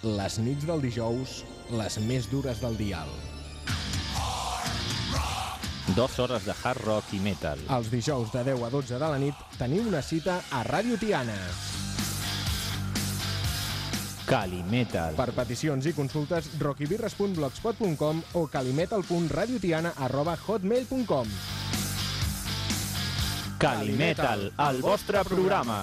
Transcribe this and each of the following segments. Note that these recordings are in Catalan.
les nits del dijous, les més dures del dial. 2 hores de hard rock i metal. Els dijous de 10 a 12 de la nit tenim una cita a Ràdio Tiana. Calimetal. Per peticions i consultes, rockybirres.blogspot.com o calimetal.radiotiana@hotmail.com. Calimetal, el vostre programa.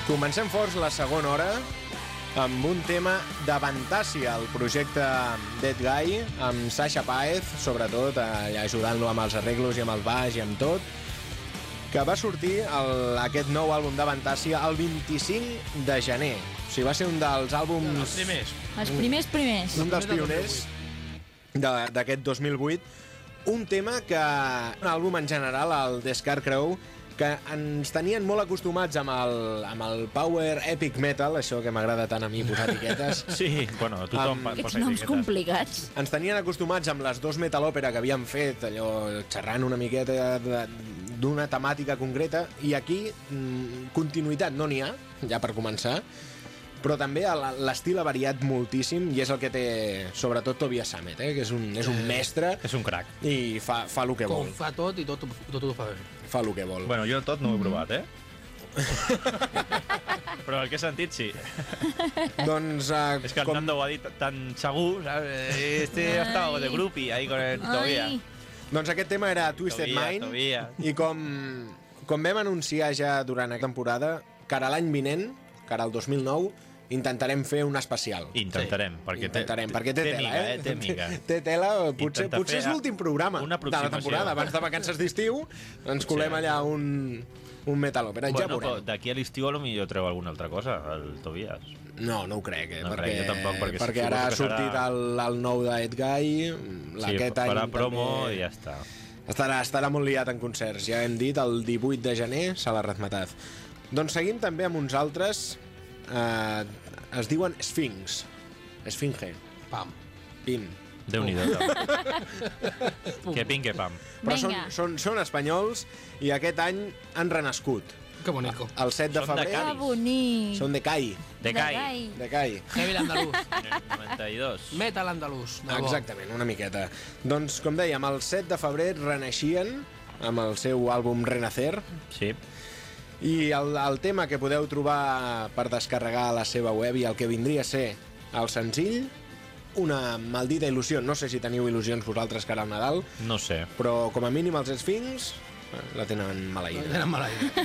Comencem forts la segona hora amb un tema de Vantassia, el projecte Dead Guy, amb Sasha Paez, sobretot, ajudant-lo amb els arreglos i amb el baix i amb tot, que va sortir aquest nou àlbum de Vantassia el 25 de gener. O sigui, va ser un dels àlbums... Els primers. Els primers. Un dels pioners d'aquest 2008. Un tema que... Un àlbum en general, el The Scarecrow, que ens tenien molt acostumats amb el power epic metal, això que m'agrada tant a mi posar etiquetes. Sí, bueno, tothom posa Aquests noms etiquetes. complicats. Ens tenien acostumats amb les dos metal òpera que havíem fet, allò xerrant una miqueta d'una temàtica concreta, i aquí continuïtat no n'hi ha, ja per començar, però també l'estil ha variat moltíssim i és el que té sobretot Tobias Sammet, que és un mestre És un crac. i fa el que Com vol. fa tot i tot ho fa bé. Fa el que vol. Bueno, jo tot no ho he provat, Però el que he sentit, sí. Doncs, És que el Nando ho ha dit tan segur, ¿sabes? Ha estado de grupi ahí con el Tobias. doncs aquest tema era Twisted Mind, Tobias. i com vam anunciar ja durant aquesta temporada, cara a l'any vinent, cara al 2009, intentarem fer un especial. Intentarem, perquè té tela, miga, té miga. Té tela, potser Intentar és fer l'últim programa una de la temporada. Abans de vacances d'estiu ens colem allà un metal òpera. Ja Bueno, però veurem. d'aquí a l'estiu potser treu alguna altra cosa, el Tobias. No ho crec, No crec, jo tampoc, perquè ara ha suposo que sortit serà- el nou d'Ed Guy, aquest any farà promo també i ja està. estarà molt liat en concerts. Ja hem dit, el 18 de gener se l'ha razmataz. Doncs seguim també amb uns altres, es diuen Sphinx. Esfinge. Pam. Pim. Déu-n'hi-do. Que pim, que pam. Però Vinga. són espanyols i aquest any han renascut. Que bonico. El 7 de Són de febrer Que Cádiz. bonic. són de Cai. De Cai. De Cai. Heavy andalús. 92. Metal andalús. de bo. Exactament, una miqueta. Doncs, com dèiem, el 7 de febrer reneixien amb el seu àlbum Renacer, Sí. i el tema que podeu trobar per descarregar a la seva web i el que vindria a ser el senzill, una maldita il·lusió. No sé si teniu il·lusions vosaltres cara al Nadal, No sé. però com a mínim els Sphinx la tenen maleïda. Tenen mala idea.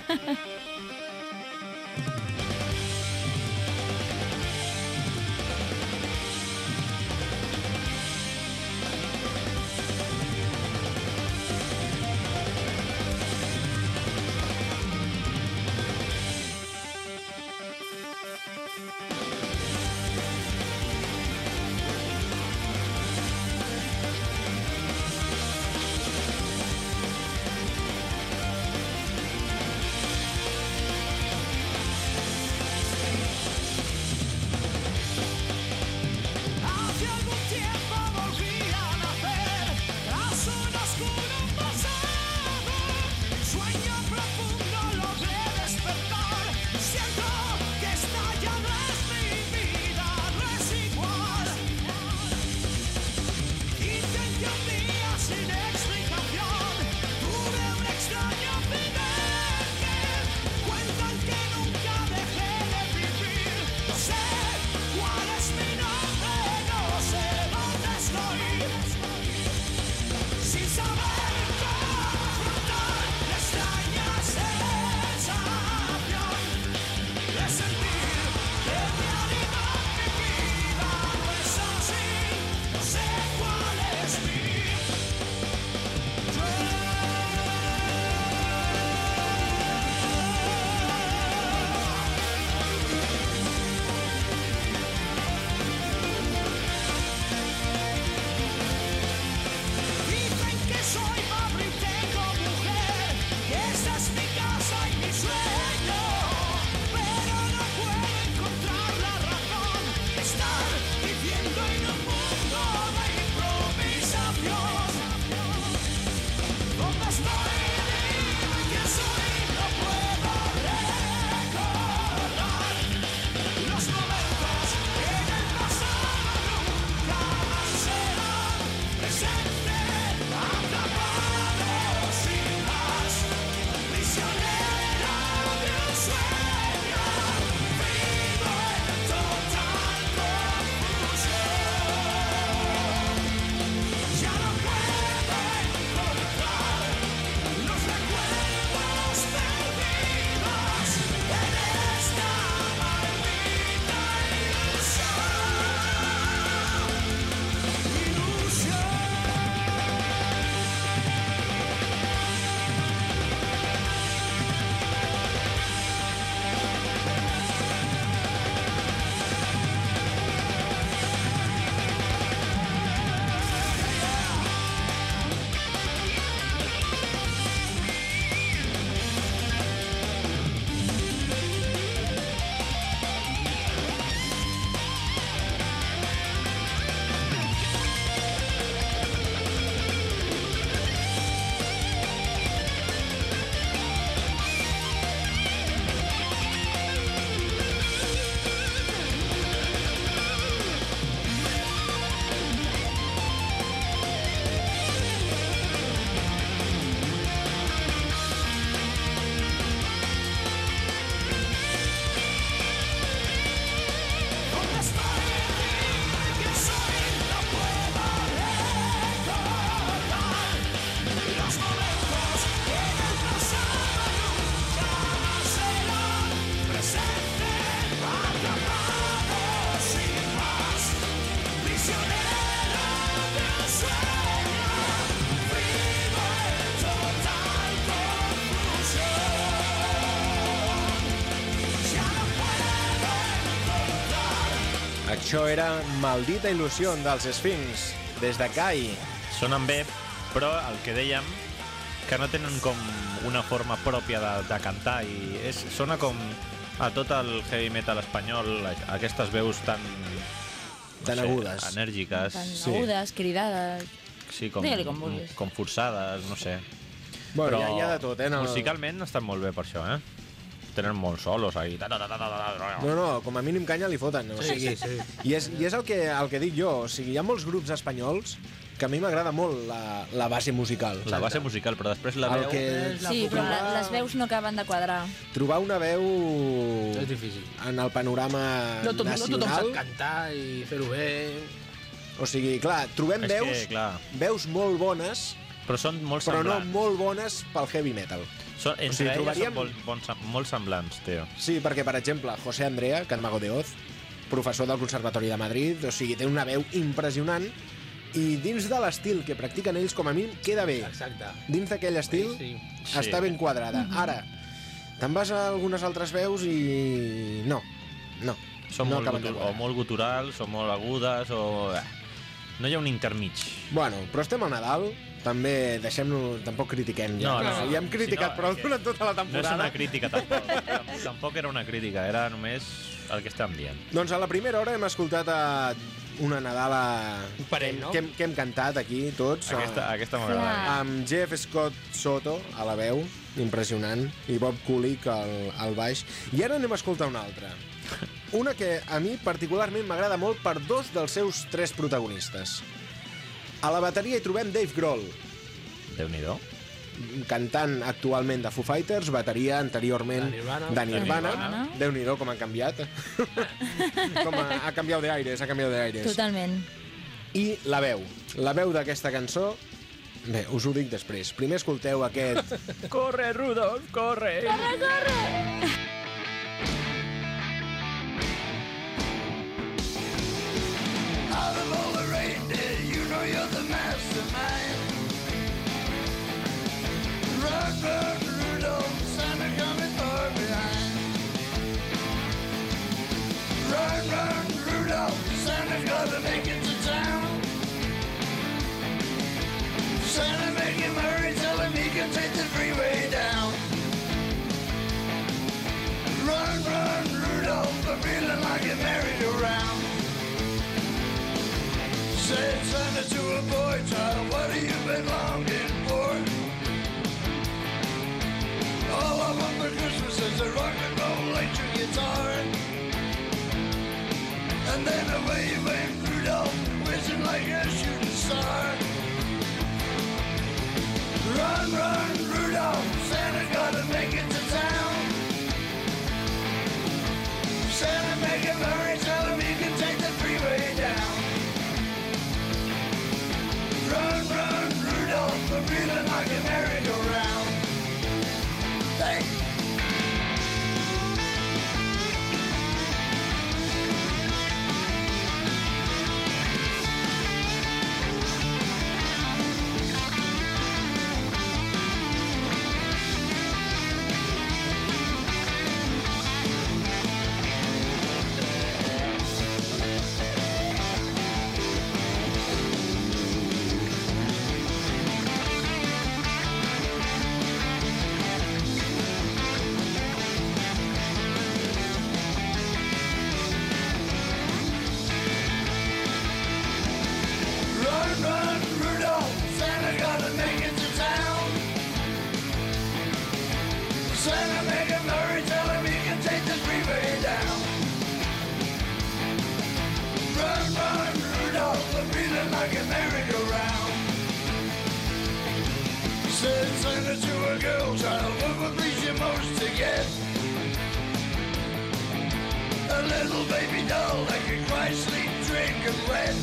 Això era Maldita il·lusió dels Sphinx, des de Kai. Sonen bé, però el que dèiem, que no tenen com una forma pròpia de cantar i sona com a tot el heavy metal espanyol, aquestes veus tan agudes, enèrgiques, tan agudes, cridades, sí, com vulguis, com forçades, no sé. Bueno, hi ha de tot, musicalment estan molt bé per això, tenen molts solos ahí. No, com a mínim canya li foten. O sigui, Sí. I és el que dic jo, o sigui, hi ha molts grups espanyols que a mi m'agrada molt la base musical. La base musical, però després la veu... Sí, però les veus no acaben de quadrar. Trobar una veu... És difícil. En el panorama nacional... No tothom sap nacional... cantar i fer-ho bé... O sigui, clar, trobem veus molt bones, però són molt però semblants. no molt bones pel heavy metal. Entre elles són molt semblants, tio. Sí, perquè, per exemple, José Andrea, que és mago de Oz, professor del Conservatori de Madrid, o sigui, té una veu impressionant, i dins de l'estil que practiquen ells, com a mínim, queda bé. Exacte. Dins d'aquell estil està ben quadrada. Ara, te'n vas a algunes altres veus i... No. Són molt guturals, o molt agudes, o... No hi ha un intermig. Bueno, però estem a Nadal, també deixem-lo... Tampoc critiquem ja. No. Ja hem criticat prou durant tota la temporada. No és una crítica, tampoc. Tampoc era una crítica, era només el que estem dient. Doncs a la primera hora hem escoltat una Nadala no? que hem cantat aquí tots. Aquesta m'agrada. Amb Jeff Scott Soto a la veu, impressionant, i Bob Kulick al baix. I ara anem a escoltar una altra. Una que a mi particularment m'agrada molt per dos dels seus tres protagonistes. A la bateria hi trobem Dave Grohl. Déu-n'hi-do. Cantant actualment de Foo Fighters, bateria anteriorment de Nirvana. Déu-n'hi-do com han canviat. Com ha canviat d'aires. Totalment. I la veu d'aquesta cançó, bé, us ho dic després. Primer escolteu aquest... Corre, Rudolf, corre! Corre, corre! Out of all the reindeer, you know you're the mastermind. Run, run, Rudolph, Santa coming far behind. Run, run, Rudolph, Santa's gotta make it to town. Santa, make him hurry, tell him he can take the freeway down. Run, run, Rudolph, I'm feeling like a merry-go-round. Said Santa to a boy child, what have you been longing for? All I want for Christmas is a rock and roll electric guitar. And then away went Rudolph, whizzing like a shooting star. Run, run, Rudolph, Santa gotta make it to town. Santa, make him hurry, tell him he can take the freeway down. Run, run, Rudolph, I'm feeling like a merry-go-round. Thank you. Said Santa to a girl child, what would please you most to get? A little baby doll that could cry, sleep, drink, and wet.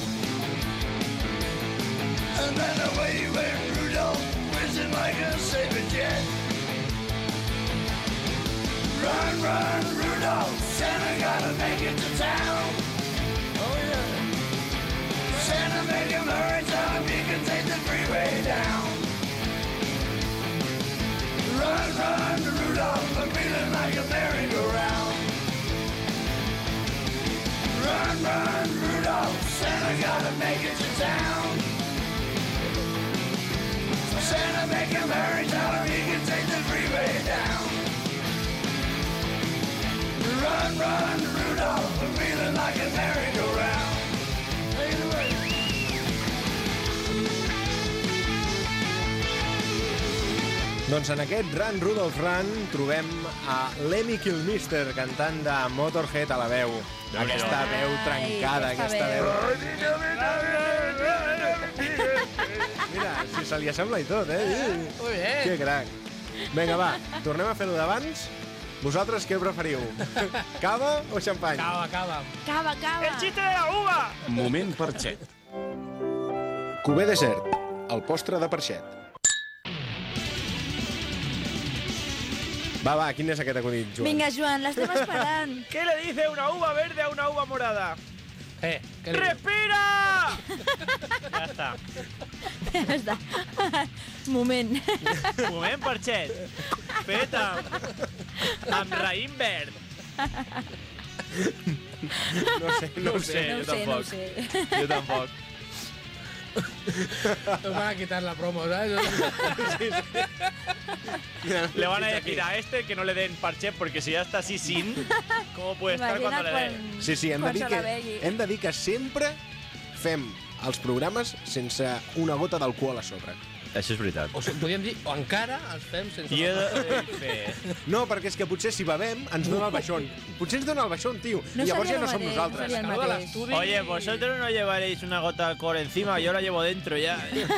And then away went Rudolph, whizzing like a saber jet. Run, run, Rudolph, Santa gotta make it to town. Oh yeah. Santa, make him hurry, tell him he can take the freeway down. Run, run, Rudolph, I'm feeling like a merry-go-round. Run, run, Santa gotta make it to town. Santa make him hurry, tell him he can take the freeway down. Run, run, Rudolph, we're feeling like a merry-go-round. Take it away. Doncs en aquest Run, Rudolph, Run trobem a Lemmy Kilmister cantant de Motorhead a la veu. Aquesta veu trencada, aquesta veu... Mira, si se li assembla i tot, Muy bien. Que crac. Vinga, va, tornem a fer-ho d'abans. Vosaltres què preferiu? Cava o xampany? Cava, cava. Cava, cava. de la uva! Moment Parxet. Cubé Desert, el postre de Parxet. Va, quin és aquest acudit, Joan? Vinga, Joan, l'estem esperant. ¿Qué le dice una uva verde a una uva morada? ¿Qué le digo? ¡Respira! Ya està. Ja està. Moment. Moment Parxet. Fet amb raïm verd. No ho sé. Jo No tampoc. ho sé. Jo tampoc. Nos van a quitar la promo, ¿sabes? Le van a decir a este que no le den Parxet porque si ya está así sin, ¿cómo puede estar Imagina cuando le den? Sí, hem quan de dir se la begui. que, hem de dir que sempre fem els programes sense una gota d'alcohol a sobre. Això és veritat. O sigui, podríem dir, o encara els fem sense... I he de fer... No, perquè és que potser si bevem ens dona el baixón. Potser ens dona el baixón, tio. No I llavors seria ja no el som mateix, nosaltres. no seria el Acabo de mateix. l'estudi... Oye, vosotros no llevaréis una gota de alcohol encima, yo la llevo dentro ya.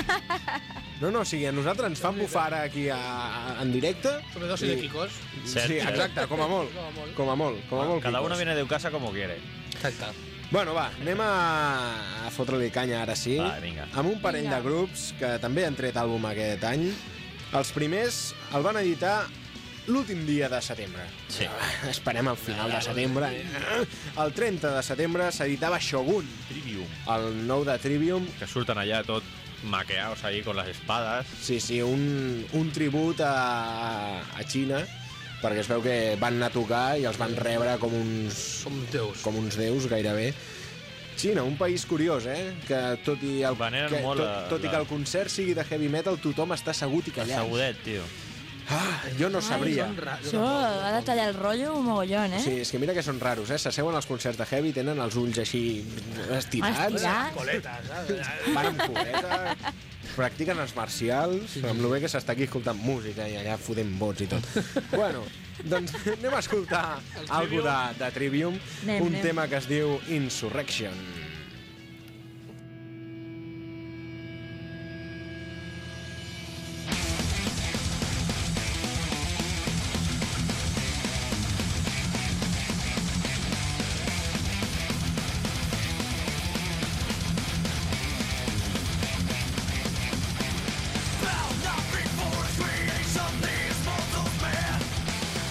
No, o sigui, a nosaltres ens fan bufar ara aquí en directe. Sobredosi de quicos. Sí, exacte, com a molt. Com a molt, Cada quicos. uno viene de casa como quiere. Exacte. Bueno, va, anem a fotre-li canya ara sí. Va, vinga. Amb un parell Vinga. de grups que també han tret àlbum aquest any. Els primers el van editar l'últim dia de setembre. Sí. Esperem al final de setembre. El 30 de setembre s'editava Shogun, Trivium. el nou de Trivium. Que surten allá todos maqueados ahí con las espadas. Sí, un tribut a Xina, perquè es veu que van anar a tocar i els van rebre com uns déus gairebé. Xina, un país curiós, que tot i el, Veneren molt tot i que el concert sigui de heavy metal, tothom està assegut i callat. Assegudet, tio. Jo no sabria. Això ha de tallar el rotllo un mogollon, Sí, és que mira que són raros, s'asseuen als concerts de heavy, tenen els ulls així estirats, Estirats. Coletes, ¿sabes? van amb coleta, practiquen els marcials, amb el bé que s'està aquí escoltant música i allà fotent vots i tot. Bueno, doncs anem a escoltar algo de Trivium, un tema que es diu Insurrection.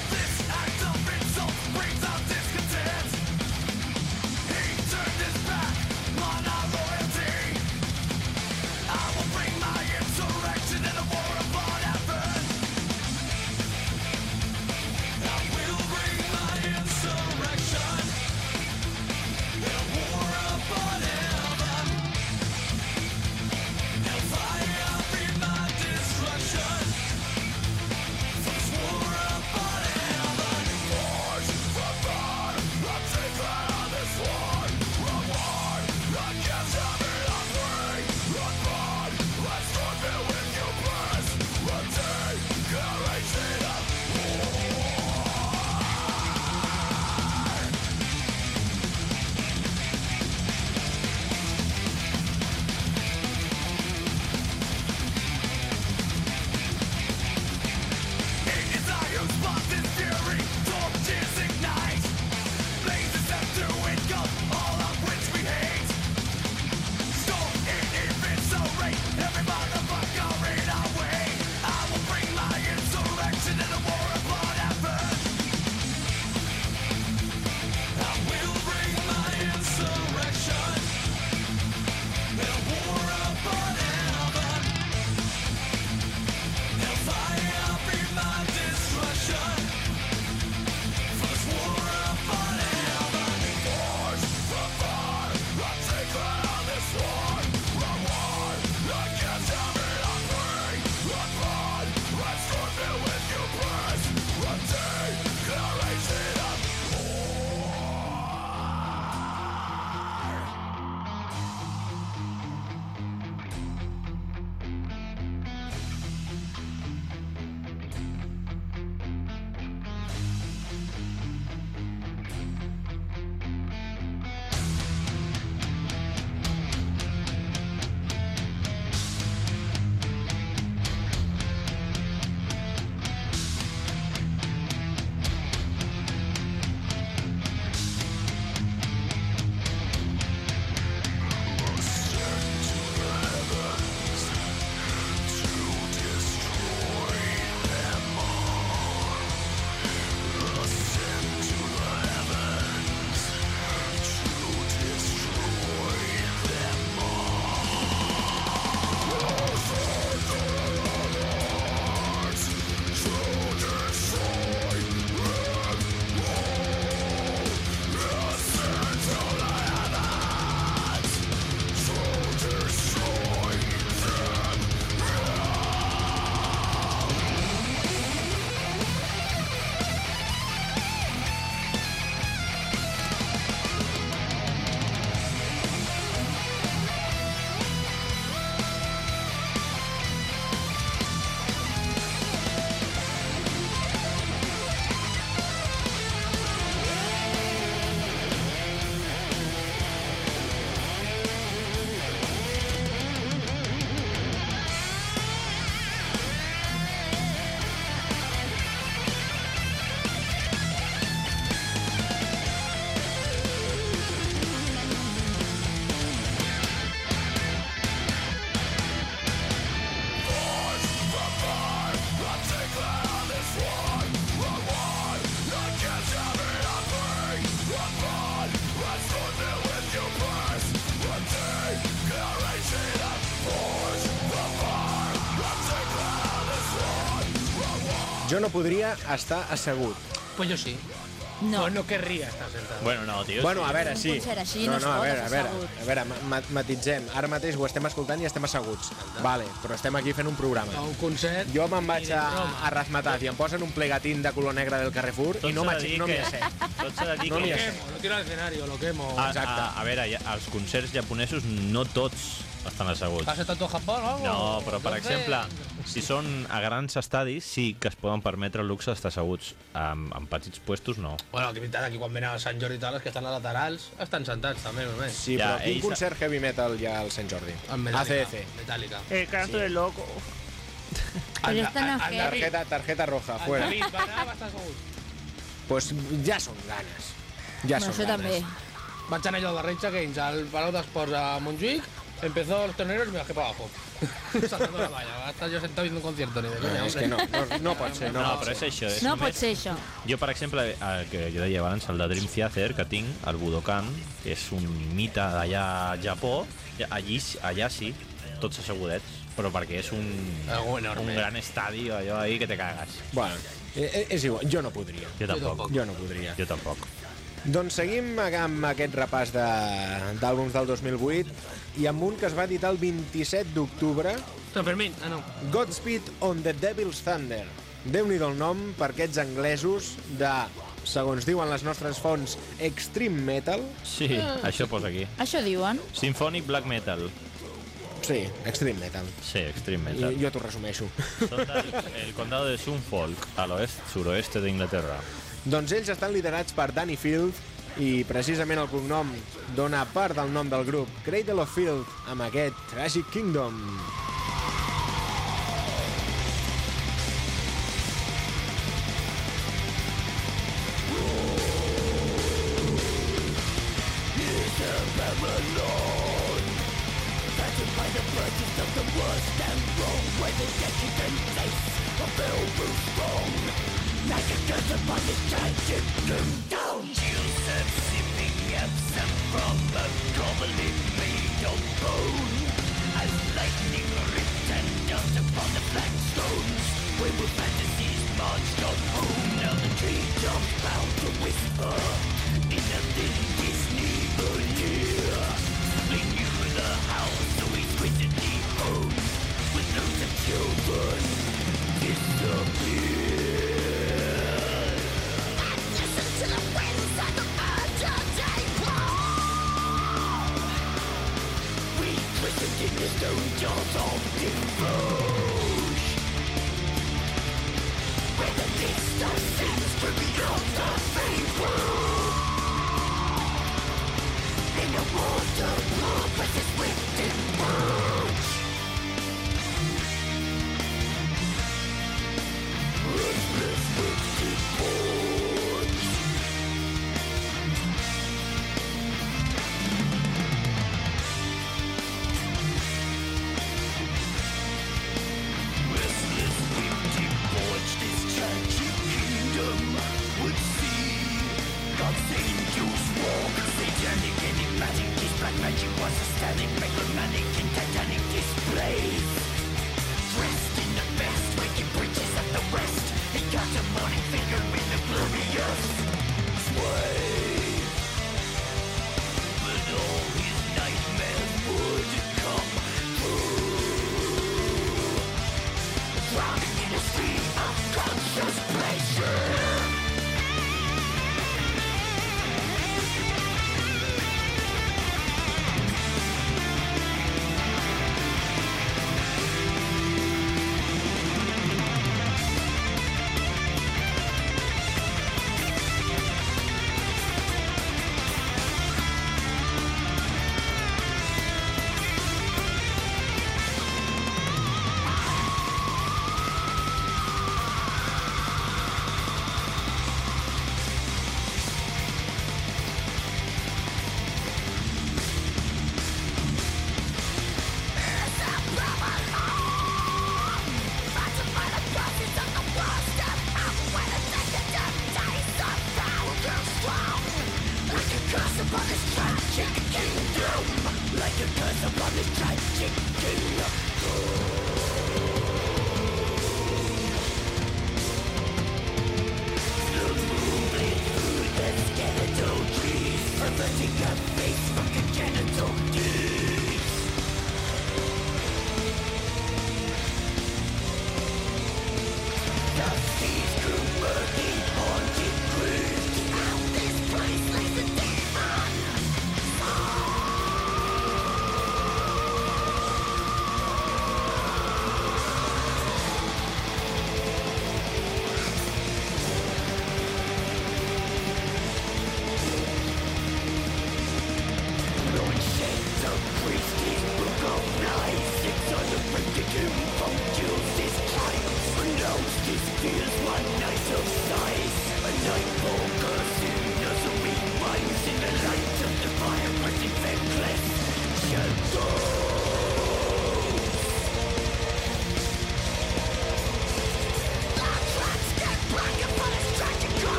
This act of insult brings out discontent. He turned his back Jo no podria estar assegut. Pues yo sí. No. Pues no querría estar sentado. Bueno, no, tio. Bueno, a veure, Un sí. concert així no es pot estar assegut. a veure, matitzem. Ara mateix ho estem escoltant i estem asseguts. Vale, però estem aquí fent un programa. A un concert... Jo me'n vaig i de broma. a Razmetat i em posen un plegatín de color negre del Carrefour i no m'hi assec. Tot s'ha de dir No que... m'hi Lo assec. quemo, lo tiro al escenario, lo quemo. Exacte. A veure, als concerts japonesos no tots estan asseguts. ¿Has estado en Japón o algo? No, però per Entonces, exemple, si són a grans estadis, sí que es poden permetre el luxe d'estar asseguts. En petits puestos, no. Bueno, que veritat, aquí quan venen a Sant Jordi i tal, els que estan a laterals estan sentats també, només. Sí, Ja, però quin ells- concert heavy metal hi ha al Sant Jordi? En Metallica. ACDC. Metallica. Canto de loco. Però estan a Al heavy. David, Tarjeta roja, al fuera. David va anar, va estar assegut. Pues ja són ganes. Ja Bueno, són això ganes. també. Vaig anar jo al Rage Against, al Palau d'Esports a Montjuïc, empezó los torneros y me bajé para abajo. Saltando la valla, va a estar yo sentado viendo un concierto, ni de coña, És hombre. que no pot ser. No, però és això. És No només... pot ser això. Jo, per exemple, el que jo deia abans, el de Dream Theater, que tinc, el Budokan, que és un mite d'allà a Japó, allà sí, tots assegudets, però perquè és Algo enorme. un gran estadi, allò ahí que te cagues. Bueno, és igual, jo no podria. Jo tampoc. tampoc. Jo no podria. Jo tampoc. Doncs seguim amb aquest repàs d'àlbums del 2008 i amb un que es va editar el 27 d'octubre, Sant Fermín, no. Godspeed on the Devil's Thunder. Déu-n'hi-do el nom per aquests anglesos de, segons diuen les nostres fonts, extreme metal. Sí, això posa aquí. Això diuen. Symphonic Black Metal. Sí, extreme metal. Sí, extreme metal. Jo t'ho resumeixo. Són del condado de Suffolk, a suroeste d'Inglaterra. Doncs ells estan liderats per Danny Field i precisament el cognom dona part del nom del grup, Cradle of Field, amb aquest Tragic Kingdom.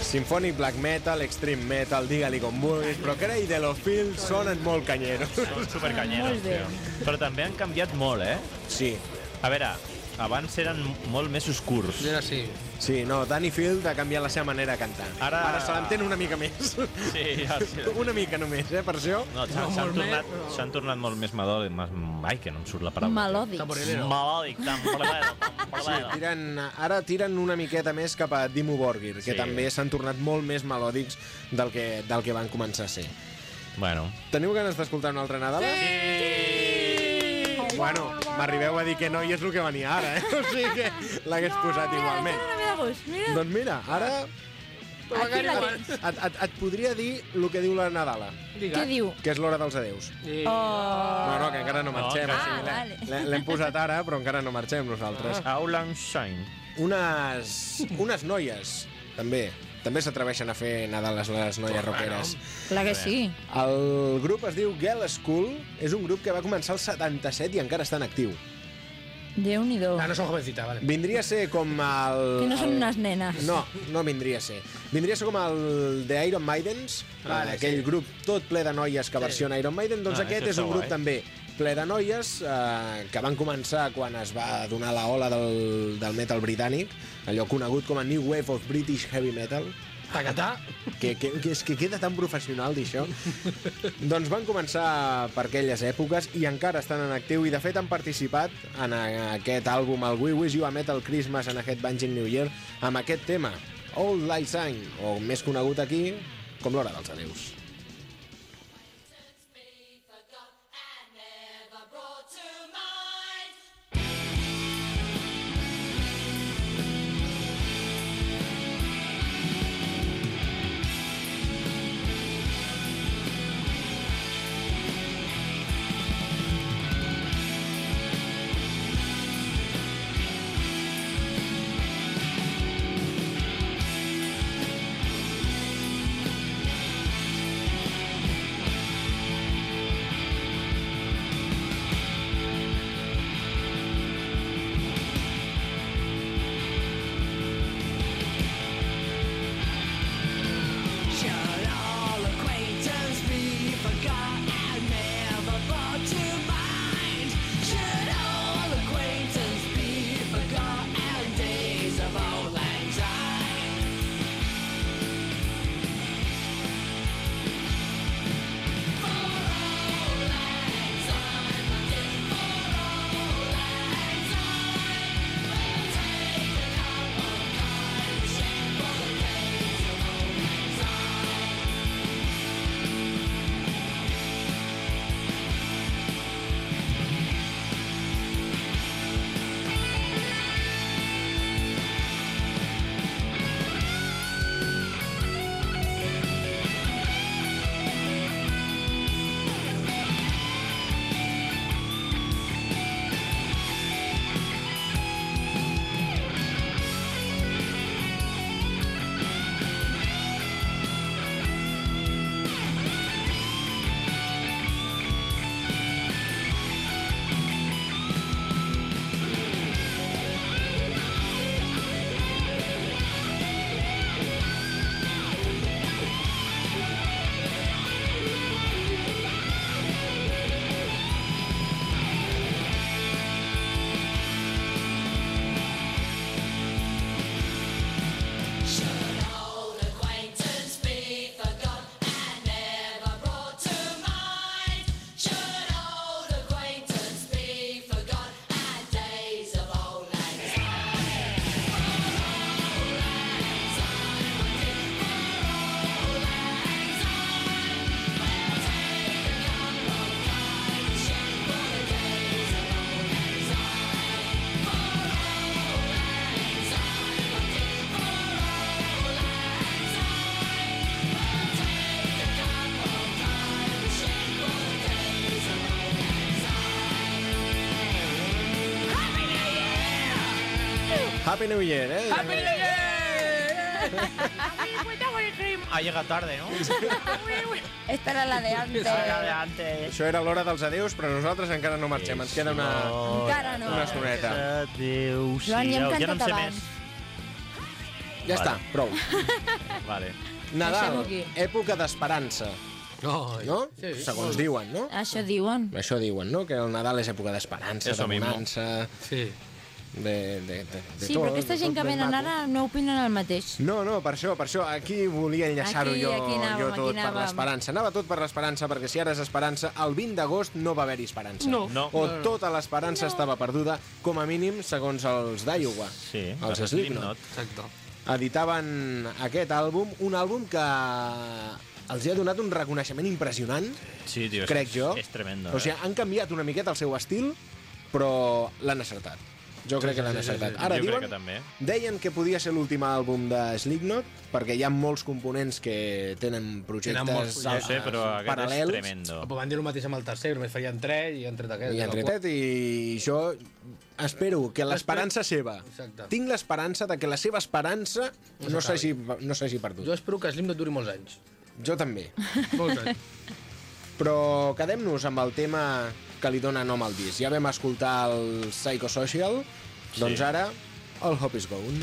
Symphonic Black Metal, Extreme Metal, digue-li com vulguis, però Cradle of Filth sonen molt canyeros. Són supercanyeros, Molt bé. tio. Però també han canviat molt, eh? Sí, A veure, abans eren molt més oscurs. Era així. sí, no, Danny Field ha canviat la seva manera de cantar. Ara se l'entén una mica més. Sí, sí. Una mica només, per això. No, s'han tornat molt més melòdic. Ai, que no em surt la paraula. Melòdics. Melòdic, tan Ara tiren una miqueta més cap a Dimmu Borgir, que Sí. també s'han tornat molt més melòdics del que van començar a ser. Bueno. Teniu ganes d'escoltar una altra Nadala? Bueno, m'arribeu a dir que no i és el que venia ara, eh? O sigui que l'hagués posat igualment. Mira, me da gust, mira. Doncs mira, ara Aquí la tens. et podria dir el que diu la Nadala, Què diu? que és l'hora dels adeus. Oh. No, que encara no marxem. No, o sigui, vale. l'hem posat ara, però encara no marxem nosaltres. Aulang Shine. Unes noies, també s'atreveixen a fer Nadales les noies rockeres. Clar que sí. El grup es diu Girl School, és un grup que va començar el 77 i encara està en actiu. Déu-n'hi-do. Ah, no son jovencita, vale. Vindria a ser com el... Que no són unes nenes. No vindria a ser. Vindria a ser com el The Iron Maidens, Vale, aquell sí. grup tot ple de noies que versiona Iron Maiden, doncs aquest això és un està grup guai. també ple de noies que van començar quan es va donar la ola del metal britànic, allò conegut com a New Wave of British Heavy Metal, Tacatà. que és que queda tan professional dir això. Doncs van començar per aquelles èpoques i encara estan en actiu i de fet han participat en aquest àlbum, el We Wish You a Metal Christmas and a Headbanging New Year, amb aquest tema, Old Light Sign, o més conegut aquí com l'hora dels adeus. Should all acquaintance be forgot and never brought to mind? Should all acquaintance be forgot and days of old lang syne? For old lang syne, for old lang syne, we'll take a cup of time, share for the days of old lang syne. Should old acquaintance be forgot and never brought to mind? Should old acquaintance be forgot and days of old lang syne? For old lang syne, for old lang syne, we'll take a cup of time, share for the days of old lang syne. For old lang syne, for old lang syne, we'll take a cup of time, share for the days of old lang syne. Happy New Year! Happy New Year, eh? Ha llegado tarde, ¿no? Esta era la de antes. Adelante. Això era l'hora dels adeus, però nosaltres encara no marxem, ens queda Encara no. una estoneta. Adéu. Joan, ja hem Ja no en cantat sé abans. més. Ja està, prou. Vale. Nadal, Deixem-ho aquí. època d'esperança, no? Sí. Segons diuen, no? Això diuen. Això diuen, no? Que el Nadal és època d'esperança, Eso de mismo. bonança, Sí. de Sí, tot. però aquesta gent que tot ben venen maco. ara no opinen el mateix. No, per això. Aquí volia enllaçar-ho Aquí jo anàvem, tot aquí per anàvem. l'esperança. Anava tot per l'esperança, perquè si ara és esperança, el 20 d'agost no va haver-hi esperança. No. No. O tota l'esperança estava perduda, com a mínim, segons els d'Iowa. Sí, els Slipknot. Exacte. Editaven aquest àlbum, un àlbum que els hi ha donat un reconeixement impressionant, Sí, tio, crec jo. És tremendo. O sigui, han canviat una miqueta el seu estil, però l'han acertat. Jo crec que l'han acertat. Ara Jo crec diuen, que també. deien que podia ser l'últim àlbum de Slipknot, perquè hi ha molts components que tenen projectes Tenen molts Ja ho sé, però aquest paral·lels. és tremendo. Però van dir el mateix amb el tercer, només feien 3 i han tret aquest. I jo espero que l'esperança seva... Exacte. Tinc l'esperança de que la seva esperança no s'hagi perdut. Jo espero que Slipknot duri molts anys. Jo també. Molts anys. Però quedem-nos amb el tema que li dona nom al disc. Ja vam escoltar el Psychosocial, doncs ara el Hope is Gone.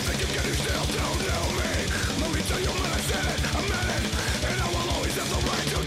Let me tell you when I said it, I meant it, and I will always have the right to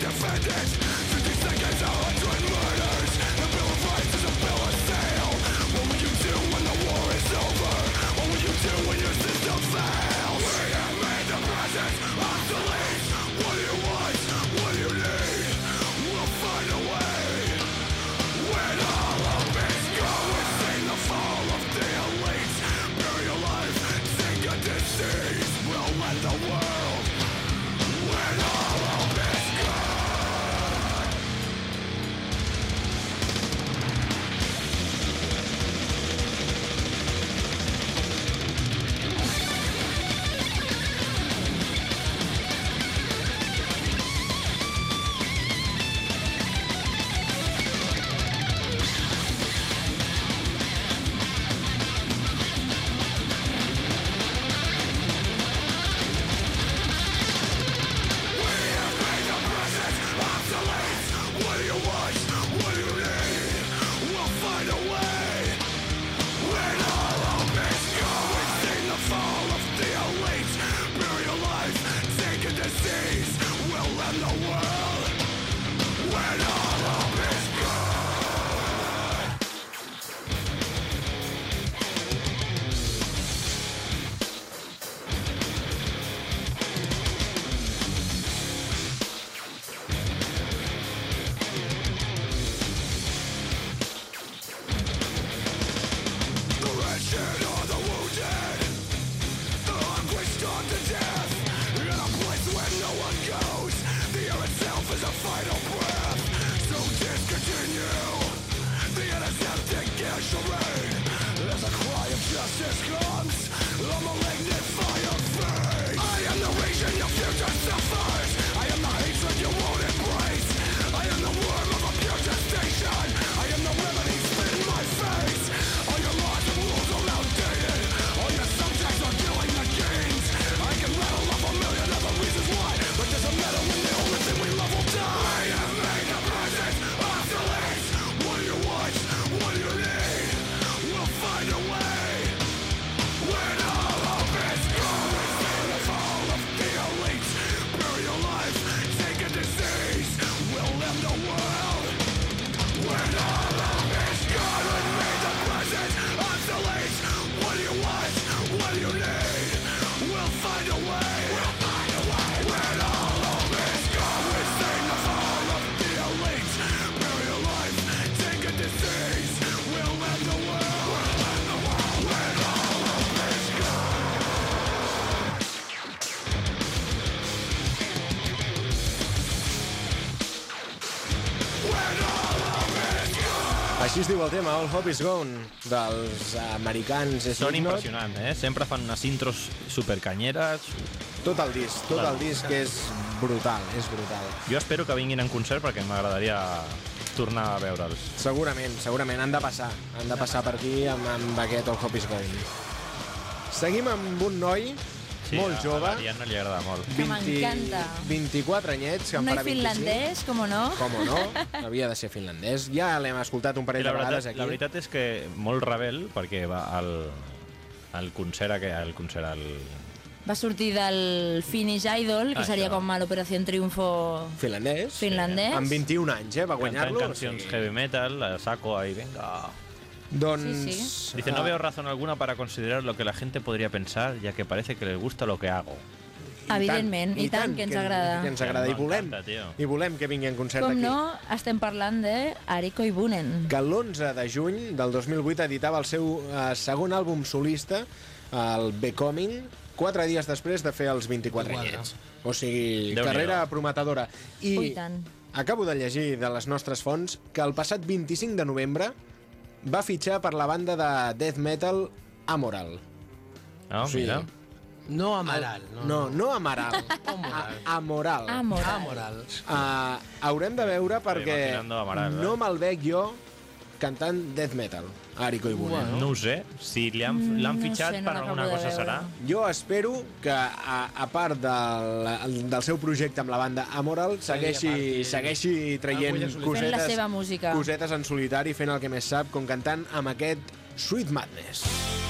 Així es diu el tema, All Hope Is Gone, dels americans Són Slipknot. impressionants, Sempre fan unes intros supercanyeres. Tot el disc és brutal, és brutal. Jo espero que vinguin en concert perquè m'agradaria tornar a veure'ls. Segurament, han de passar per aquí amb aquest All Hope Is Gone. Seguim amb un noi molt jove, A l'Ariadna li agrada molt. Que m'encanta. 24 anyets, que Un en noi farà 25. finlandès, com no? Com no, havia de ser finlandès. Ja l'hem escoltat un I parell de vegades aquí. la veritat és que molt rebel, perquè va al concert, Va sortir del Finnish Idol, que seria Això. com a l'Operació Triunfo Finlandès. finlandès. Amb 21 anys, va cantant guanyar-lo. cancions heavy metal, a saco, ahí, venga. Doncs... Sí, Dice, no veo razón alguna para considerar lo que la gente podría pensar, ya que parece que les gusta lo que hago. Evidentment, i tant, que ens agrada. Que ens agrada, i volem, M'encanta, tio. i volem que vingui en concert Com aquí. no, estem parlant de Ariko Ibunen. Que l'11 de juny del 2008 editava el seu segon àlbum solista, el Becoming, 4 dies després de fer els 24 anyets. O sigui, Déu-n'hi-do. carrera prometedora. Ui, I tant. acabo de llegir de les nostres fonts que el passat 25 de novembre va fitxar per la banda de death metal Amoral. Ah, Sí. mira. No Amaral. No Amaral. Amoral. Amoral. Haurem de veure perquè imaginando Amaral, no me'l veig jo cantant death metal, Ariko Ibunen. No ho sé, si l'han no fitxat sé, no per l'acabo alguna de cosa veure. serà. Jo espero que, a part del seu projecte amb la banda Amoral, segueixi traient Agulles solitàries. Fent la cosetes, seva música. cosetes en solitari, fent el que més sap, com cantant amb aquest Sweet Madness.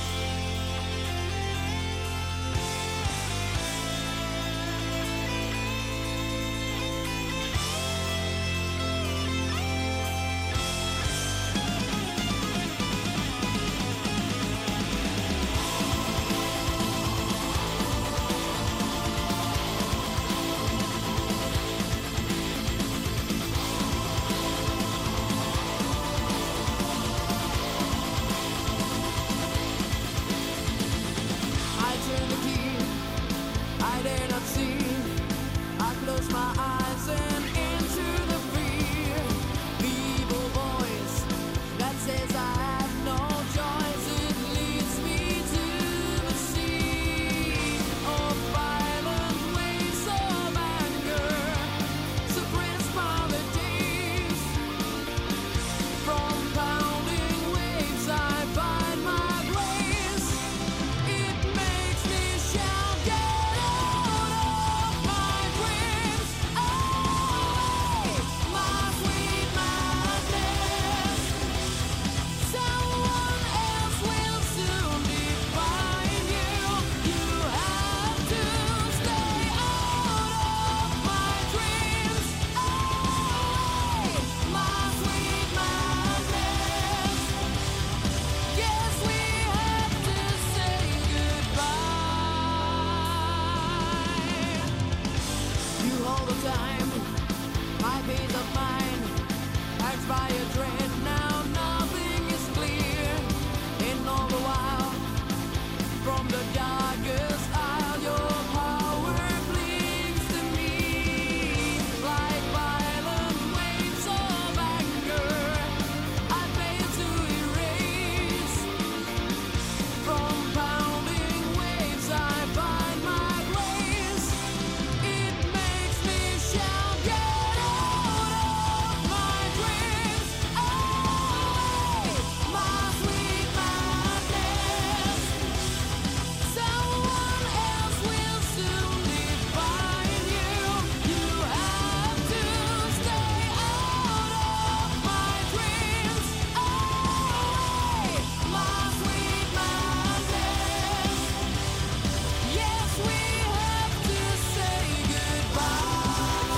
I turn the key, I dare not see. I close my eyes and into the fear. The evil voice that says I have no choice, it leads me to the sea of violent waves of anger, suppressed by the days. From pounding waves I find my grace. It makes me shout, get out of my dreams, away, my sweet madness. Someone else will soon define you. You have to stay out of my dreams, away, my sweet madness. Yes, we have to say goodbye. You hold the time, my peace of mind, acts by a dread. Now nothing is clear. And all the while, from the darkest isle, your power clings to me like violent waves of anger. I fail to erase. From pounding waves I find my grace. It makes me shout, get out of my dreams, away, my sweet madness. Someone else will soon define you. You have to stay out of my dreams, away, my sweet madness. Yes, we have to say goodbye.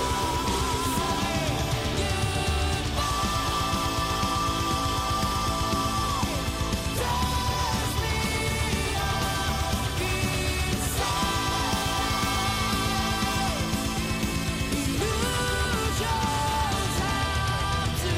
Tears me up inside. Illusions have to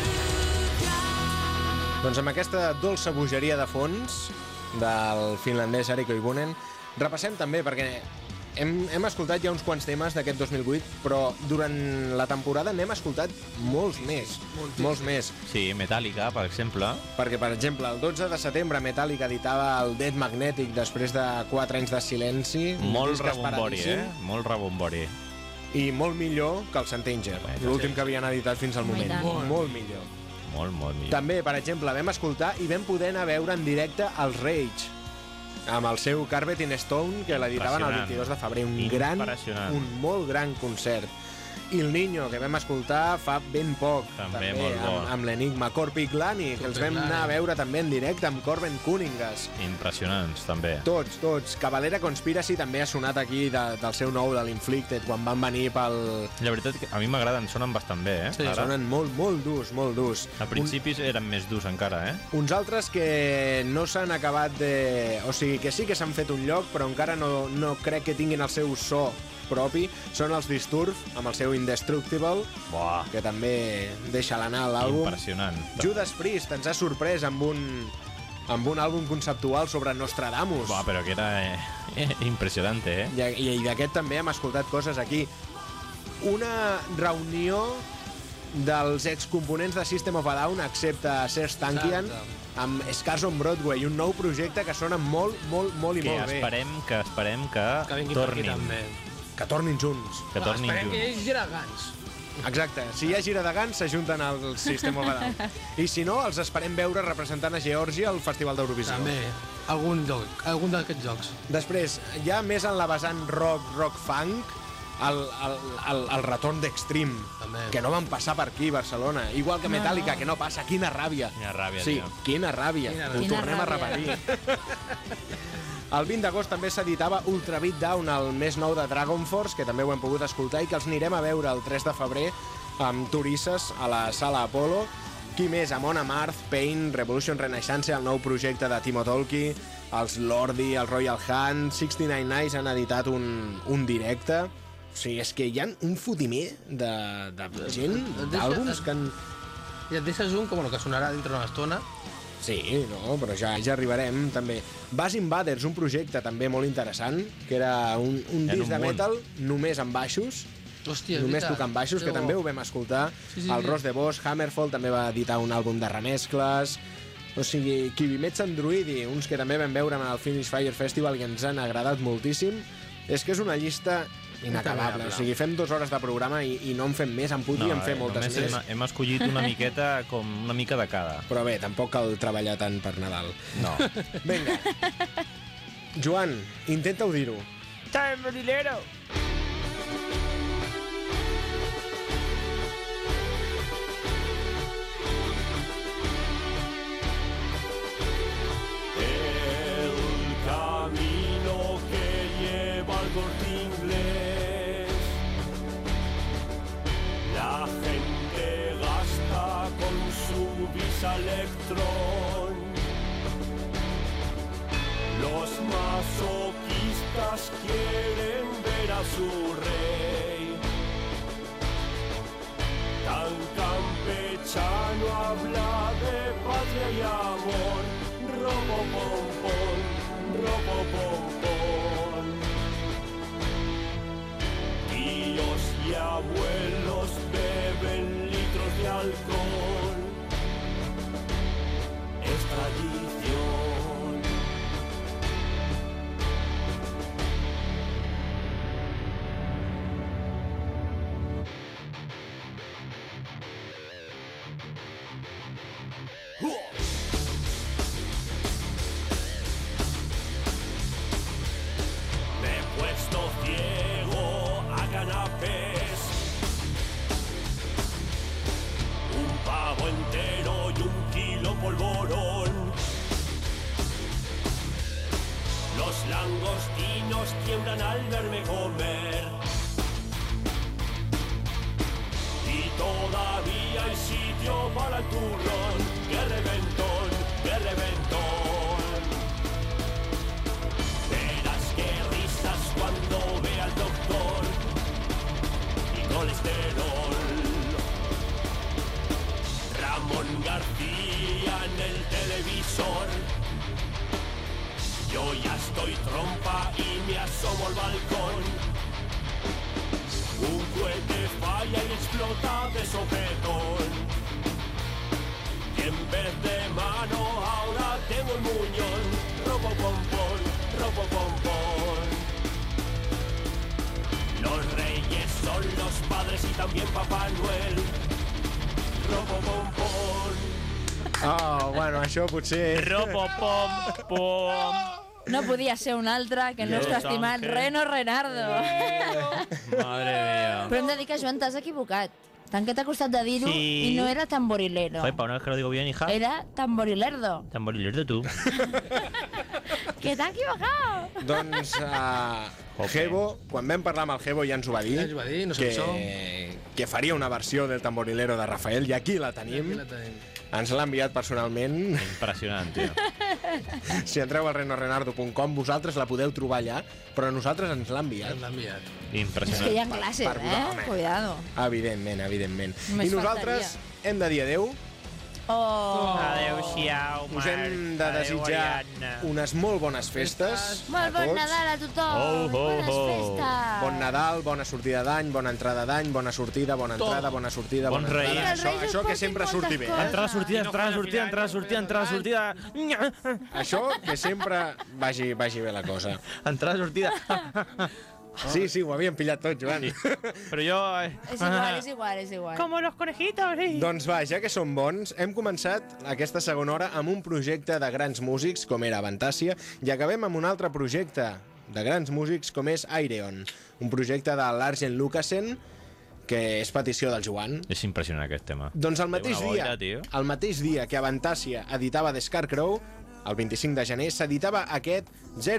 die. Doncs amb aquesta dolça bogeria de fons del finlandès Ariko Ibunen repassem també, perquè hem escoltat ja uns quants temes d'aquest 2008, però durant la temporada n'hem escoltat molts més. Molts més. Sí, Metallica, per exemple. Perquè, per exemple, el 12 de setembre Metallica editava el Death Magnetic després de 4 anys de silenci. Molt rebombori, Molt rebombori. I molt millor que el Saint-Anger, l'últim que havien editat fins al moment. Molt millor. Molt millor. També, per exemple, vam escoltar i vam poder anar a veure en directe els Rage, amb el seu Carpet in Stone, que l'editaven el 22 de febrer. Un molt gran concert. I el Niño, que vam escoltar fa ben poc. També molt bo. Amb l'Enigma. Corpic Lani, que els vam anar a veure també en directe amb Corben Cunninghas. Impressionants, també. Tots. Cavalera Conspiracy també ha sonat aquí del seu nou, de l'Inflicted, quan van venir pel... La veritat que a mi m'agraden, sonen bastant bé, Sí, sonen molt durs. A principis eren més durs encara, Uns altres que no s'han acabat de... O sigui, que sí que s'han fet un lloc, però encara no crec que tinguin el seu so propi, són els Disturb, amb el seu Indestructible, que també deixa l'anar a l'àlbum. Impressionant. Judas Priest ens ha sorprès amb un àlbum conceptual sobre Nostradamus. Però que era impressionant, I d'aquest també hem escoltat coses aquí. Una reunió dels excomponents de System of a Down, excepte Serj Tankian, amb Scars on Broadway, un nou projecte que sona molt i molt bé. Que esperem que tornin. Que tornin junts. Esperem que hi hagi gira de Gans. Exacte. Si hi ha gira de Gans, s'ajunten al System of a Down. I si no, els esperem veure representant a Geòrgia al Festival d'Eurovisió. També. Algun d'aquests jocs. Després, ja més en la vessant rock-funk, el retorn d'Extreme, que no van passar per aquí, Barcelona. Igual que Metallica, que no passa. Quina ràbia. Sí, quina ràbia. Ho tornem a repetir. El 20 d'agost també s'editava Ultra Beat Down, el més nou de Dragon Force, que també ho hem pogut escoltar i que els anirem a veure el 3 de febrer amb Turisses a la Sala Apollo. Qui més? Amon Amarth, Pain, Revolution Renaissance, el nou projecte de Timo Tolkki, els Lordi, el Royal Hunt, 69 Nights han editat un directe. O sigui, és que hi ha un fotimer de gent, d'àlbums que han... I et deixes un que sonarà dintre d'una estona. Sí, no, però ja arribarem, també. Bass Invaders, un projecte també molt interessant, que era un disc de metal només amb baixos, només tocant baixos, que també ho vam escoltar. El Ross de Bosch, Hammerfall, també va editar un àlbum de remescles. O sigui, Kibimetz Androidi, uns que també vam veure en el Finnish Fire Festival i ens han agradat moltíssim. És que és una llista inacabable. O sigui, fem 2 hores de programa i no en fem més, en podríem fer moltes més. Hem escollit una miqueta, com una mica de cada. Però bé, tampoc cal treballar tant per Nadal. No. Vinga. Joan, intenta-ho dir-ho. Time dinero! Electrón. Los masoquistas quieren ver a su rey. Tan campechano habla de patria y amor. Robo pompón, robo pompón. Tíos y abuelos beben litros de alcohol. Tradición. Me he puesto ciego a canapés, un pavo entero y 1 kilo polvorón. Los langostinos tiemblan al verme comer. Y todavía hay sitio para el turrón. ¡Qué reventón, qué reventón! Verás qué risas cuando vea al doctor. Y colesterol. Ramón García en el televisor. Yo ya estoy trompa y me asomo al balcón. de sopetón. Y en vez de mano ahora tengo el muñón. Ropopompón, ropopompón. Los reyes son los padres y también Papá Noel. Ropopompón. Oh, bueno, això potser... Ropopom-pom. No podia ser un altre que el nostre Los estimat Ángeles. Reno Renardo. Madre mía. Però hem de dir que, Joan, t'has equivocat. Tant que t'ha costat de dir-ho Sí. i no era tamborilero. Joder, para una vez que lo digo bien, hija. Era tamborilerdo. Tamborilero tú. Que t'ha equivocat. Doncs Gebo, quan vam parlar amb el Gebo ja ens ho va dir, Ja ens ho va dir, no sé què som. que faria una versió del tamborilero de Rafael, i aquí la tenim. Aquí la tenim. Ens l'ha enviat personalment. Impresionant, tio. Si entreu al renorenardo.com, vosaltres la podeu trobar allà, però a nosaltres ens l'ha Ens enviat. l'ha enviat. És que hi ha classes, per home. Cuidado. Evidentment, evidentment. Només I nosaltres hem de dir adeu. Oh. Adéu-siau, Us hem de desitjar unes molt bones festes. Molt a bon tots. Nadal a tothom. Ho, ho, Bones ho. festes. Bon Nadal, bona sortida d'any, bona entrada d'any, bona sortida, bona entrada, bona sortida, Bons bona entrada. Reis. Que els Reis Això us que sempre portin surti bé. moltes Entrada, coses. sortida, entrada, sortida, entrada, sortida, entrada, sortida. Això que sempre vagi bé la cosa. Entrada, sortida. Sí, sí, ho havíem pillat tot, Joan. Però jo... És igual, és igual, és igual. Como los conejitos, sí. Doncs va, ja que som bons, hem començat aquesta segona hora amb un projecte de grans músics, com era Avantàcia, i acabem amb un altre projecte de grans músics, com és Aireon, un projecte de l'Arjen Lucassen, que és petició del Joan. És impressionant aquest tema. Doncs el Té mateix una dia, boira, tio. el mateix dia que Avantàcia editava The Scarecrow, el 25 de gener, s'editava aquest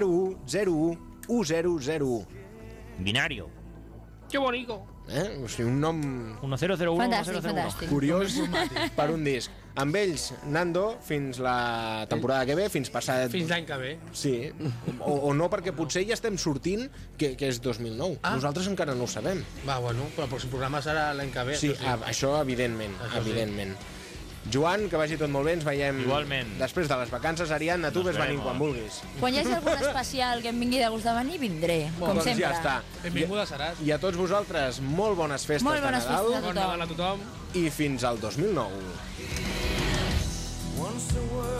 01011001. Binario. Que bonico. O sigui, un nom 1001 Fantàstic, fantàstic. curiós per un disc. Amb ells, Nando, fins la temporada que ve, fins passat... Fins l'any que ve. Sí, o no, perquè potser ja estem sortint que és 2009. Nosaltres encara no ho sabem. Va, bueno, però el pròxim programa serà l'any que ve. Sí, això això evidentment, Això sí. evidentment. Joan, que vagi tot molt bé, ens veiem Igualment. després de les vacances. Ariadna, tu Nos ves venint vemos. quan vulguis. Quan hi hagi algun especial que em vingui de gust de venir, vindré, com Doncs sempre. ja està. Benvinguda seràs. I a tots vosaltres, molt bones festes Molt bones de Nadal festes. Bon Nadal a tothom. i fins al 2009. Once the world